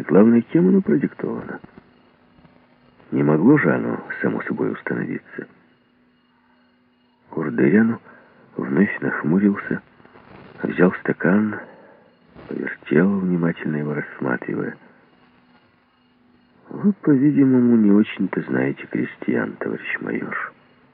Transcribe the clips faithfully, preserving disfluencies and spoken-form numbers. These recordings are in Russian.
главное, кем оно продиктовано? Не могло же оно само собой установиться. Курдеряну вновь нахмурился, взял стакан, повертел, внимательно его рассматривая. «Вы, по-видимому, не очень-то знаете крестьян, товарищ майор.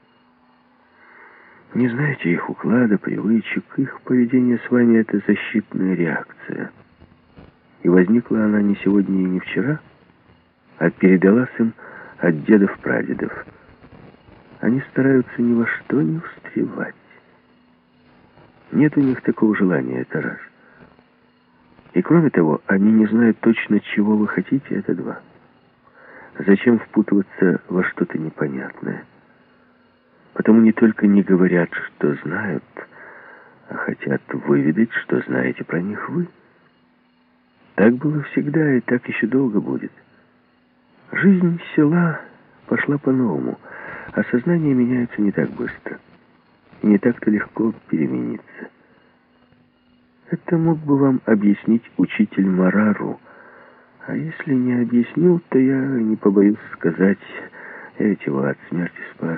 Не знаете их уклада, привычек, их поведение с вами — это защитная реакция. И возникла она не сегодня и не вчера, а передалась им от дедов-прадедов. Они стараются ни во что не встревать. Нет у них такого желания, это раз. И кроме того, они не знают точно, чего вы хотите, это два. Зачем впутываться во что-то непонятное? Потому не только не говорят, что знают, а хотят выведать, что знаете про них вы. Так было всегда, и так еще долго будет. Жизнь села пошла по-новому, а сознание меняется не так быстро. И не так-то легко перемениться. Это мог бы вам объяснить учитель Марару. А если не объяснил, то я не побоюсь сказать, я ведь его от смерти спас.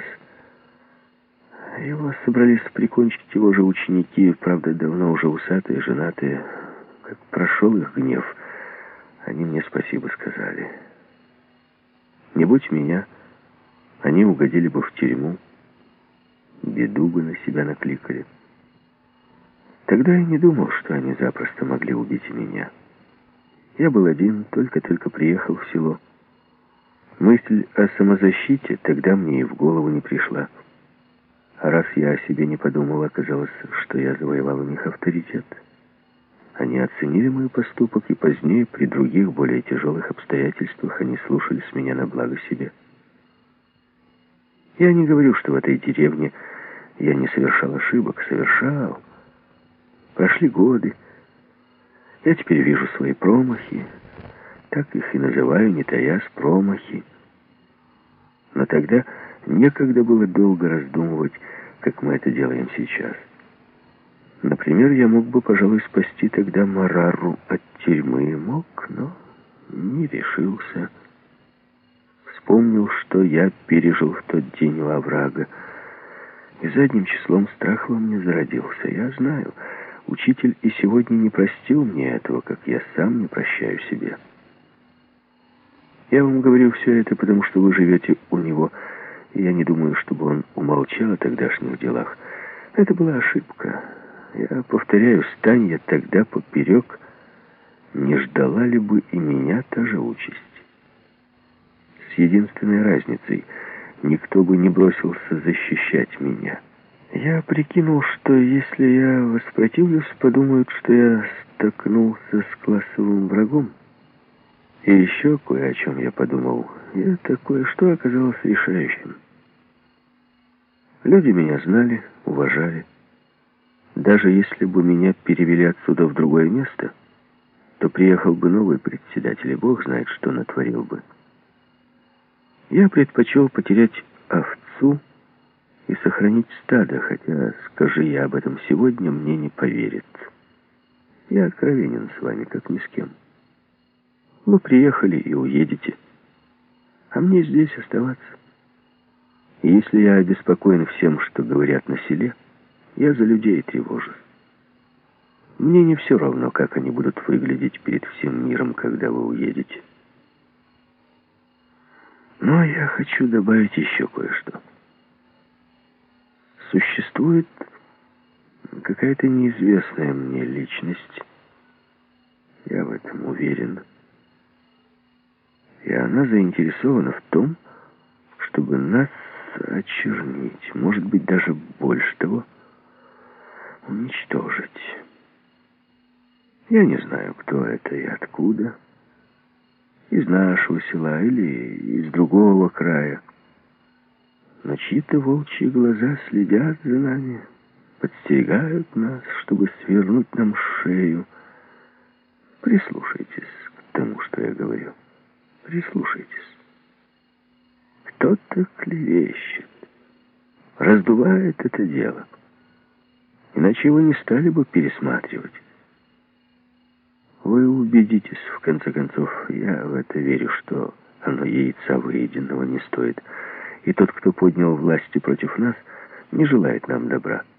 Его собрались прикончить его же ученики, правда, давно уже усатые, женатые. Как прошел их гнев, они мне спасибо сказали. Не будь меня, они угодили бы в тюрьму, беду бы на себя накликали. Тогда я не думал, что они запросто могли убить и меня. Я был один, только-только приехал в село. Мысль о самозащите тогда мне и в голову не пришла. А раз я о себе не подумал, оказалось, что я завоевал у них авторитет. Они оценили мой поступок, и позднее, при других, более тяжелых обстоятельствах, они слушались меня на благо себе. Я не говорю, что в этой деревне я не совершал ошибок. Совершал. Прошли годы. Я теперь вижу свои промахи. Так их и называю, не таясь, промахи. Но тогда некогда было долго раздумывать, как мы это делаем сейчас. Например, я мог бы, пожалуй, спасти тогда Марару от тюрьмы. Мог, но не решился. Вспомнил, что я пережил в тот день у оврага. И задним числом страх во мне зародился. Я знаю, учитель и сегодня не простил мне этого, как я сам не прощаю себе. Я вам говорю все это, потому что вы живете у него, и я не думаю, чтобы он умолчал о тогдашних делах. Это была ошибка. Я повторяю, стань я тогда поперек, не ждала ли бы и меня та же участь? С единственной разницей: никто бы не бросился защищать меня. Я прикинул, что если я воспротивлюсь, подумают, что я столкнулся с классовым врагом. И еще кое о чем я подумал, и это кое-что оказалось решающим. Люди меня знали, уважали. Даже если бы меня перевели отсюда в другое место, то приехал бы новый председатель, и Бог знает, что натворил бы. Я предпочел потерять овцу и сохранить стадо, хотя, скажи я об этом сегодня, мне не поверят. Я откровенен с вами, как ни с кем. Вы приехали и уедете, а мне здесь оставаться. И если я обеспокоен всем, что говорят на селе, я за людей тревожусь. Мне не все равно, как они будут выглядеть перед всем миром, когда вы уедете. Но я хочу добавить еще кое-что. Существует какая-то неизвестная мне личность, я в этом уверен, и она заинтересована в том, чтобы нас очернить, может быть, даже больше того, уничтожить. Я не знаю, кто это и откуда, из нашего села или из другого края, но чьи-то волчьи глаза следят за нами, подстерегают нас, чтобы свернуть нам шею. Прислушайтесь к тому, что я говорю. Прислушайтесь. Кто-то клевещет, раздувает это дело. Иначе вы не стали бы пересматривать. Вы убедитесь, в конце концов, я в это верю, что оно яйца выеденного не стоит. И тот, кто поднял власти против нас, не желает нам добра.